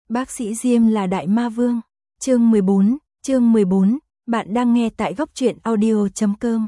Bác sĩ Diêm là đại ma vương. Chương 14, bạn đang nghe tại góc truyện audio.com.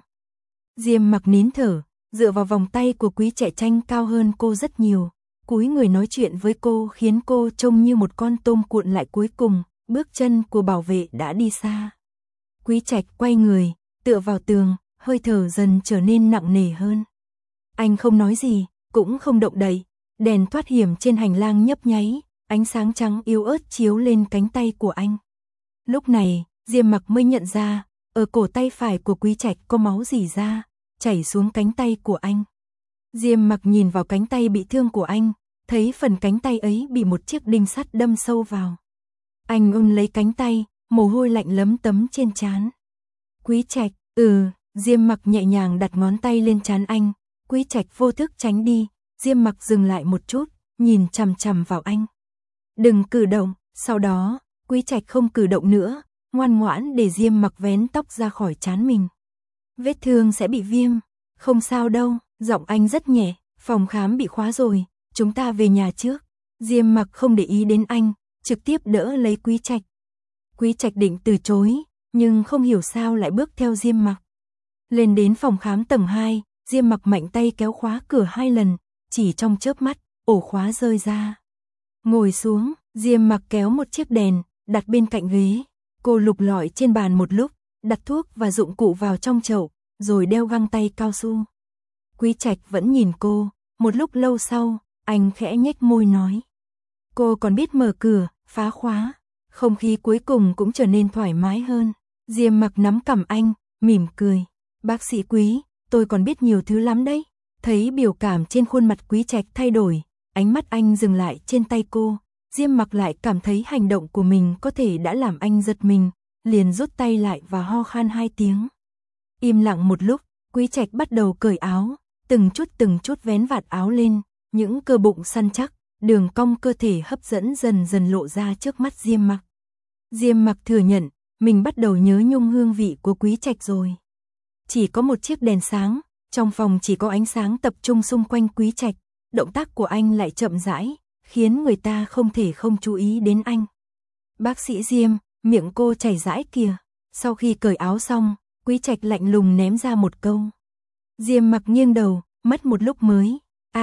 Diêm Mặc nín thở, dựa vào vòng tay của Quý Trạch Tranh cao hơn cô rất nhiều, cúi người nói chuyện với cô khiến cô trông như một con tôm cuộn lại. Cuối cùng, bước chân của bảo vệ đã đi xa. Quý Trạch quay người, tựa vào tường, hơi thở dần trở nên nặng nề hơn. Anh không nói gì, cũng không động đậy, đèn thoát hiểm trên hành lang nhấp nháy, ánh sáng trắng yếu ớt chiếu lên cánh tay của anh. Lúc này, Diêm Mặc mới nhận ra, ở cổ tay phải của Quý Trạch có máu rỉ ra, chảy xuống cánh tay của anh. Diêm Mặc nhìn vào cánh tay bị thương của anh, thấy phần cánh tay ấy bị một chiếc đinh sắt đâm sâu vào. Anh ôm lấy cánh tay, mồ hôi lạnh lấm tấm trên trán. Quý Trạch, Diêm Mặc nhẹ nhàng đặt ngón tay lên trán anh. Quý Trạch vô thức tránh đi, Diêm Mặc dừng lại một chút, nhìn chằm chằm vào anh. Đừng cử động. Sau đó, Quý Trạch không cử động nữa, ngoan ngoãn để Diêm Mặc vén tóc ra khỏi trán mình. Vết thương sẽ bị viêm, không sao đâu, giọng anh rất nhẹ, phòng khám bị khóa rồi, chúng ta về nhà trước. Diêm Mặc không để ý đến anh, trực tiếp đỡ lấy Quý Trạch. Quý Trạch định từ chối, nhưng không hiểu sao lại bước theo Diêm Mặc. Lên đến phòng khám tầng 2, Diêm Mặc mạnh tay kéo khóa cửa 2 lần, chỉ trong chớp mắt, ổ khóa rơi ra. Ngồi xuống, Diêm Mặc kéo một chiếc đèn, đặt bên cạnh ghế. Cô lục lọi trên bàn một lúc, đặt thuốc và dụng cụ vào trong chậu, rồi đeo găng tay cao su. Quý Trạch vẫn nhìn cô, một lúc lâu sau, anh khẽ nhếch môi nói. Cô còn biết mở cửa, phá khóa. Không khí cuối cùng cũng trở nên thoải mái hơn. Diêm Mặc nắm cằm anh, mỉm cười. Bác sĩ Quý, tôi còn biết nhiều thứ lắm đấy. Thấy biểu cảm trên khuôn mặt Quý Trạch thay đổi, ánh mắt anh dừng lại trên tay cô. Diêm Mặc lại cảm thấy hành động của mình có thể đã làm anh giật mình, liền rút tay lại và ho khan 2 tiếng. Im lặng một lúc, Quý Trạch bắt đầu cởi áo, từng chút vén vạt áo lên, những cơ bụng săn chắc, đường cong cơ thể hấp dẫn dần dần lộ ra trước mắt Diêm Mặc. Diêm Mặc thừa nhận, mình bắt đầu nhớ nhung hương vị của Quý Trạch rồi. Chỉ có một chiếc đèn sáng, trong phòng chỉ có ánh sáng tập trung xung quanh Quý Trạch, động tác của anh lại chậm rãi, khiến người ta không thể không chú ý đến anh. Bác sĩ Diêm, miệng cô chảy rãi kìa. Sau khi cởi áo xong, Quý Trạch lạnh lùng ném ra một câu. Diêm Mặc nghiêng đầu, mất một lúc mới.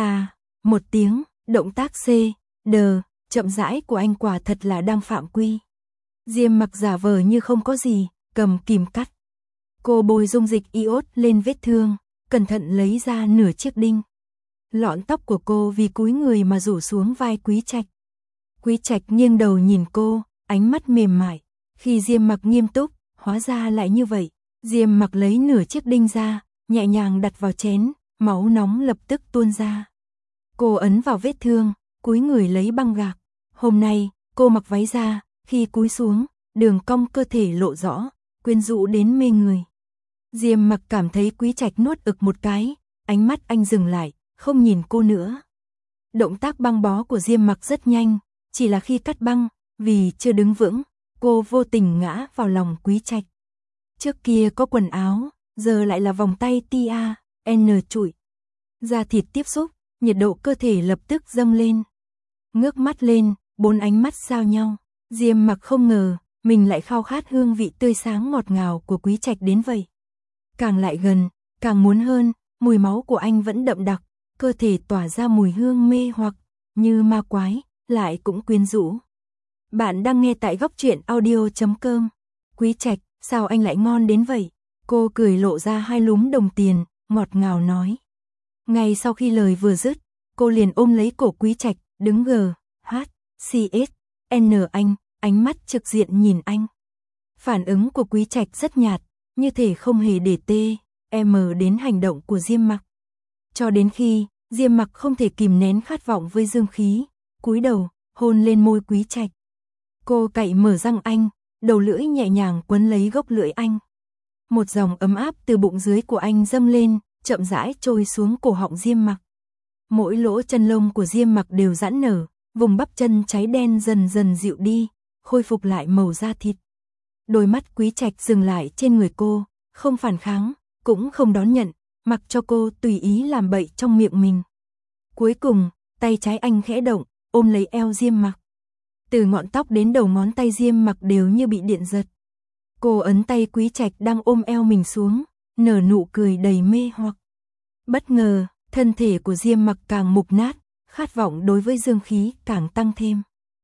Một tiếng, động tác chậm rãi của anh quả thật là đang phạm quy. Diêm Mặc giả vờ như không có gì, cầm kìm cắt. Cô bôi dung dịch iốt lên vết thương, cẩn thận lấy ra nửa chiếc đinh. Lọn tóc của cô vì cúi người mà rủ xuống vai Quý Trạch. Quý Trạch nghiêng đầu nhìn cô, ánh mắt mềm mại. Khi Diêm Mặc nghiêm túc, hóa ra lại như vậy. Diêm Mặc lấy nửa chiếc đinh ra, nhẹ nhàng đặt vào chén, máu nóng lập tức tuôn ra. Cô ấn vào vết thương, cúi người lấy băng gạc. Hôm nay, cô mặc váy da, khi cúi xuống, đường cong cơ thể lộ rõ, quyến rũ đến mê người. Diêm Mặc cảm thấy Quý Trạch nuốt ực một cái, ánh mắt anh dừng lại, không nhìn cô nữa. Động tác băng bó của Diêm Mặc rất nhanh, chỉ là khi cắt băng, vì chưa đứng vững, cô vô tình ngã vào lòng Quý Trạch. Trước kia có quần áo, giờ lại là vòng tay TAN trụi. Da thịt tiếp xúc, nhiệt độ cơ thể lập tức dâng lên. Ngước mắt lên, 4 ánh mắt giao nhau. Diêm Mặc không ngờ, mình lại khao khát hương vị tươi sáng ngọt ngào của Quý Trạch đến vậy. Càng lại gần, càng muốn hơn, mùi máu của anh vẫn đậm đặc, cơ thể tỏa ra mùi hương mê hoặc, như ma quái, lại cũng quyến rũ. Bạn đang nghe tại góc truyện audio.com. Quý Trạch, sao anh lại ngon đến vậy? Cô cười lộ ra 2 lúm đồng tiền, ngọt ngào nói. Ngay sau khi lời vừa dứt, cô liền ôm lấy cổ Quý Trạch, đứng GHCSN anh, ánh mắt trực diện nhìn anh. Phản ứng của Quý Trạch rất nhạt, như thể không hề để đến hành động của Diêm Mặc. Cho đến khi, Diêm Mặc không thể kìm nén khát vọng với dương khí, cúi đầu, hôn lên môi Quý Trạch. Cô cạy mở răng anh, đầu lưỡi nhẹ nhàng quấn lấy gốc lưỡi anh. Một dòng ấm áp từ bụng dưới của anh dâng lên, chậm rãi trôi xuống cổ họng Diêm Mặc. Mỗi lỗ chân lông của Diêm Mặc đều giãn nở, vùng bắp chân cháy đen dần dần dịu đi, khôi phục lại màu da thịt. Đôi mắt Quý Trạch dừng lại trên người cô, không phản kháng, cũng không đón nhận, mặc cho cô tùy ý làm bậy trong miệng mình. Cuối cùng, tay trái anh khẽ động, ôm lấy eo Diêm Mặc. từ ngọn tóc đến đầu ngón tay Diêm Mặc đều như bị điện giật. Cô ấn tay Quý Trạch đang ôm eo mình xuống, nở nụ cười đầy mê hoặc. Bất ngờ, thân thể của Diêm Mặc càng mục nát, khát vọng đối với dương khí càng tăng thêm.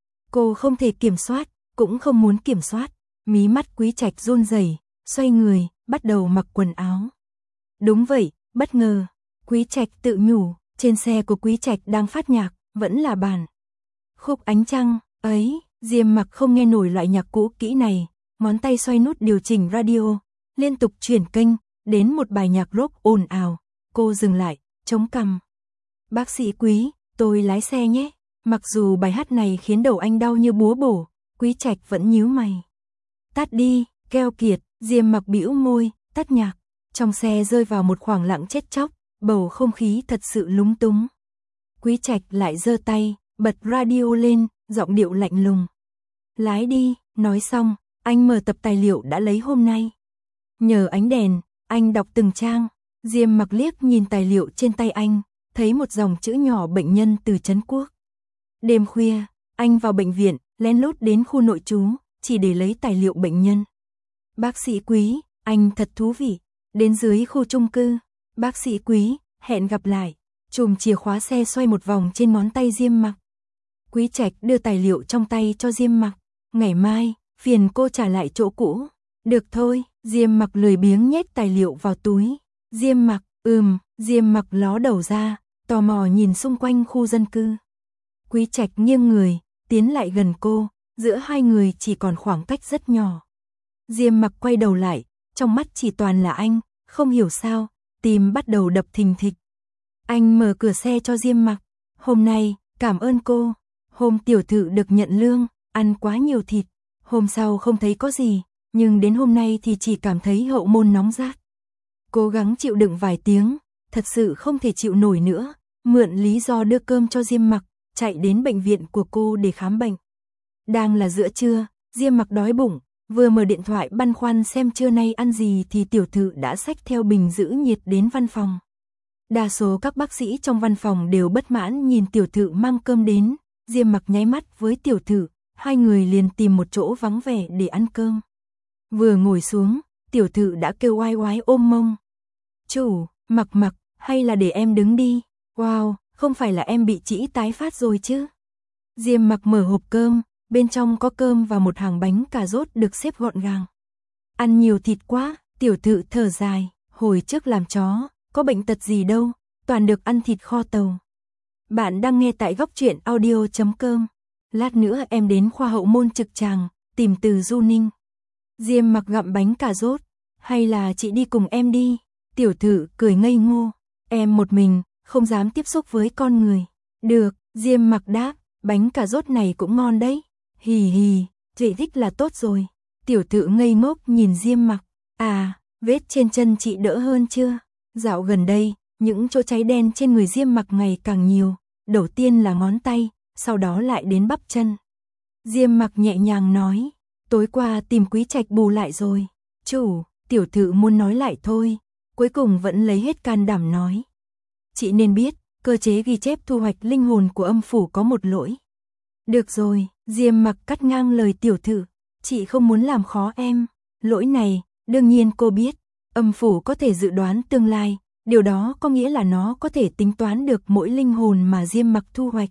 Cô không thể kiểm soát, cũng không muốn kiểm soát, mí mắt Quý Trạch run rẩy, xoay người, bắt đầu mặc quần áo. Đúng vậy, bất ngờ, Quý Trạch tự nhủ, trên xe của Quý Trạch đang phát nhạc, vẫn là bản khúc Ánh Trăng, ấy, Diêm Mặc không nghe nổi loại nhạc cũ kỹ này, ngón tay xoay nút điều chỉnh radio, liên tục chuyển kênh, đến một bài nhạc rock ồn ào, cô dừng lại, chống cằm. Bác sĩ Quý, tôi lái xe nhé. Mặc dù bài hát này khiến đầu anh đau như búa bổ, Quý Trạch vẫn nhíu mày. Tắt đi, keo kiệt, Diêm Mặc bĩu môi, tắt nhạc. Trong xe rơi vào một khoảng lặng chết chóc, bầu không khí thật sự lúng túng. Quý Trạch lại giơ tay, bật radio lên, giọng điệu lạnh lùng. Lái đi, nói xong, anh mở tập tài liệu đã lấy hôm nay. Nhờ ánh đèn, anh đọc từng trang. Diêm Mặc liếc nhìn tài liệu trên tay anh, thấy một dòng chữ nhỏ bệnh nhân từ Trấn Quốc. Đêm khuya, anh vào bệnh viện, lén lút đến khu nội trú, chỉ để lấy tài liệu bệnh nhân. Bác sĩ Quý, anh thật thú vị. Đến dưới khu chung cư, bác sĩ Quý, hẹn gặp lại. Chùm chìa khóa xe xoay một vòng trên ngón tay Diêm Mặc. Quý Trạch đưa tài liệu trong tay cho Diêm Mặc. Ngày mai, phiền cô trả lại chỗ cũ. Được thôi, Diêm Mặc lười biếng nhét tài liệu vào túi. Diêm Mặc, Diêm Mặc ló đầu ra, tò mò nhìn xung quanh khu dân cư. Quý Trạch nghiêng người, tiến lại gần cô, giữa hai người chỉ còn khoảng cách rất nhỏ. Diêm Mặc quay đầu lại, trong mắt chỉ toàn là anh, không hiểu sao, tim bắt đầu đập thình thịch. Anh mở cửa xe cho Diêm Mặc. Hôm nay, cảm ơn cô. Hôm tiểu thự được nhận lương, ăn quá nhiều thịt. Hôm sau không thấy có gì, nhưng đến hôm nay thì chỉ cảm thấy hậu môn nóng rát. Cố gắng chịu đựng vài tiếng, thật sự không thể chịu nổi nữa. Mượn lý do đưa cơm cho Diêm Mặc, chạy đến bệnh viện của cô để khám bệnh. Đang là giữa trưa, Diêm Mặc đói bụng, vừa mở điện thoại băn khoăn xem trưa nay ăn gì thì tiểu thự đã xách theo bình giữ nhiệt đến văn phòng. Đa số các bác sĩ trong văn phòng đều bất mãn nhìn tiểu thự mang cơm đến, Diêm Mặc nháy mắt với tiểu thự, hai người liền tìm một chỗ vắng vẻ để ăn cơm. Vừa ngồi xuống, tiểu thự đã kêu oai oái ôm mông. Chủ, Mặc, hay là để em đứng đi? Wow, không phải là em bị trĩ tái phát rồi chứ? Diêm Mặc mở hộp cơm, bên trong có cơm và một hàng bánh cà rốt được xếp gọn gàng. Ăn nhiều thịt quá, tiểu thự thở dài, hồi trước làm chó, có bệnh tật gì đâu, toàn được ăn thịt kho tàu. Bạn đang nghe tại góc truyện audio.com. Lát nữa em đến khoa hậu môn trực tràng, tìm từ Du Ninh. Diêm Mặc gặm bánh cà rốt, hay là chị đi cùng em đi? Tiểu thự cười ngây ngô, em một mình, không dám tiếp xúc với con người. Được, Diêm Mặc đáp, bánh cà rốt này cũng ngon đấy. Hì hì, chị thích là tốt rồi. Tiểu thự ngây ngốc nhìn Diêm Mặc, à, vết trên chân chị đỡ hơn chưa? Dạo gần đây, những chỗ cháy đen trên người Diêm Mặc ngày càng nhiều, đầu tiên là ngón tay, sau đó lại đến bắp chân. Diêm Mặc nhẹ nhàng nói, tối qua tìm Quý Trạch bù lại rồi. Chủ, tiểu thự muốn nói lại thôi, cuối cùng vẫn lấy hết can đảm nói. Chị nên biết, cơ chế ghi chép thu hoạch linh hồn của âm phủ có một lỗi. Được rồi, Diêm Mặc cắt ngang lời tiểu thự, chị không muốn làm khó em. Lỗi này, đương nhiên cô biết, âm phủ có thể dự đoán tương lai, điều đó có nghĩa là nó có thể tính toán được mỗi linh hồn mà Diêm Mặc thu hoạch.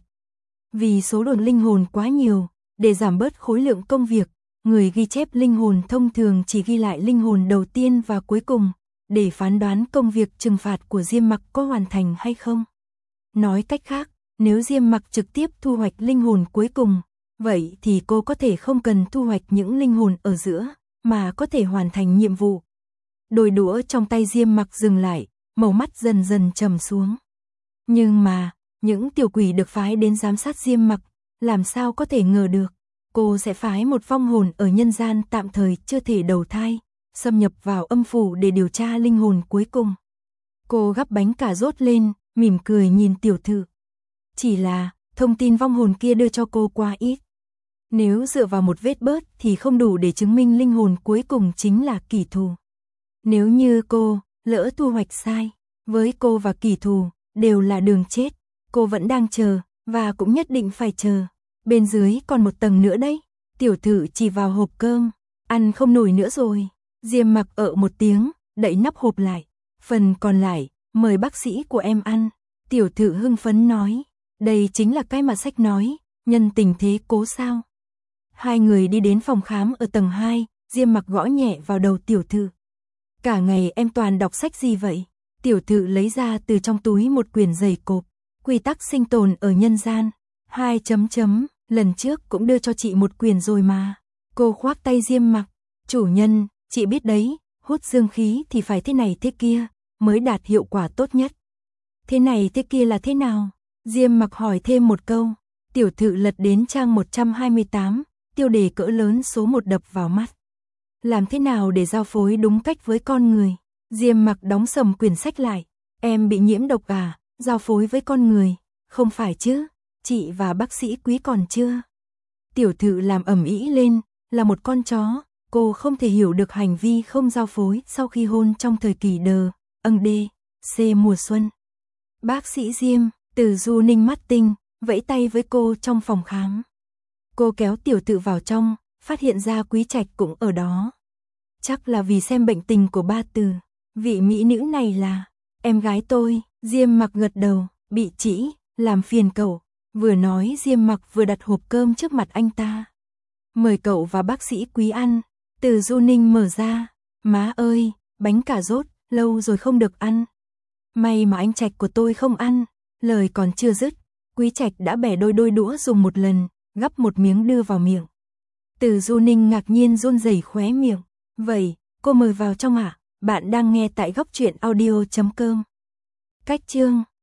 Vì số lượng linh hồn quá nhiều, để giảm bớt khối lượng công việc, người ghi chép linh hồn thông thường chỉ ghi lại linh hồn đầu tiên và cuối cùng, để phán đoán công việc trừng phạt của Diêm Mặc có hoàn thành hay không. Nói cách khác, nếu Diêm Mặc trực tiếp thu hoạch linh hồn cuối cùng, vậy thì cô có thể không cần thu hoạch những linh hồn ở giữa, mà có thể hoàn thành nhiệm vụ. Đôi đũa trong tay Diêm Mặc dừng lại, màu mắt dần dần trầm xuống. Nhưng mà, những tiểu quỷ được phái đến giám sát Diêm Mặc, làm sao có thể ngờ được, cô sẽ phái một vong hồn ở nhân gian tạm thời chưa thể đầu thai, xâm nhập vào âm phủ để điều tra linh hồn cuối cùng. Cô gắp bánh cà rốt lên, mỉm cười nhìn tiểu thự. Chỉ là, thông tin vong hồn kia đưa cho cô quá ít. Nếu dựa vào một vết bớt thì không đủ để chứng minh linh hồn cuối cùng chính là kỷ thù. Nếu như cô, lỡ thu hoạch sai, với cô và kỷ thù, đều là đường chết, cô vẫn đang chờ, và cũng nhất định phải chờ. bên dưới còn một tầng nữa đấy. Tiểu Thự chỉ vào hộp cơm, ăn không nổi nữa rồi. Diêm Mặc một tiếng, đậy nắp hộp lại. Phần còn lại, mời bác sĩ của em ăn. Tiểu Thự hưng phấn nói, đây chính là cái mà sách nói, nhân tình thế cố sao. Hai người đi đến phòng khám ở tầng 2, Diêm Mặc gõ nhẹ vào đầu Tiểu Thự. Cả ngày em toàn đọc sách gì vậy? Tiểu Thự lấy ra từ trong túi một quyển dày cộp, quy tắc sinh tồn ở nhân gian. 2 chấm chấm, lần trước cũng đưa cho chị một quyển rồi mà. Cô khoác tay Diêm Mặc, chủ nhân, chị biết đấy, hút dương khí thì phải thế này thế kia, mới đạt hiệu quả tốt nhất. Thế này thế kia là thế nào? Diêm Mặc hỏi thêm một câu. Tiểu Thự lật đến trang 128, tiêu đề cỡ lớn số 1 đập vào mắt. Làm thế nào để giao phối đúng cách với con người? Diêm Mặc đóng sầm quyển sách lại. Em bị nhiễm độc à? Giao phối với con người? Không phải chứ, chị và bác sĩ Quý còn chưa. Tiểu Thự làm ầm ĩ lên, là một con chó, cô không thể hiểu được hành vi không giao phối sau khi hôn trong thời kỳ C mùa xuân. Bác sĩ Diêm, Từ Du Ninh mắt tinh, vẫy tay với cô trong phòng khám. Cô kéo Tiểu Thự vào trong, phát hiện ra Quý Trạch cũng ở đó. Chắc là vì xem bệnh tình của ba Từ. Vị mỹ nữ này là em gái tôi. Diêm Mặc gật đầu, bị chỉ, làm phiền cậu. Vừa nói Diêm Mặc vừa đặt hộp cơm trước mặt anh ta. Mời cậu và bác sĩ Quý ăn. Từ Du Ninh mở ra. Má ơi, bánh cà rốt, lâu rồi không được ăn. May mà anh Trạch của tôi không ăn. Lời còn chưa dứt, Quý Trạch đã bẻ đôi đũa dùng một lần, gắp một miếng đưa vào miệng. Từ Du Ninh ngạc nhiên run rẩy khóe miệng. Vậy, cô mời vào trong ạ? Bạn đang nghe tại góc truyện audio.com. Cách chương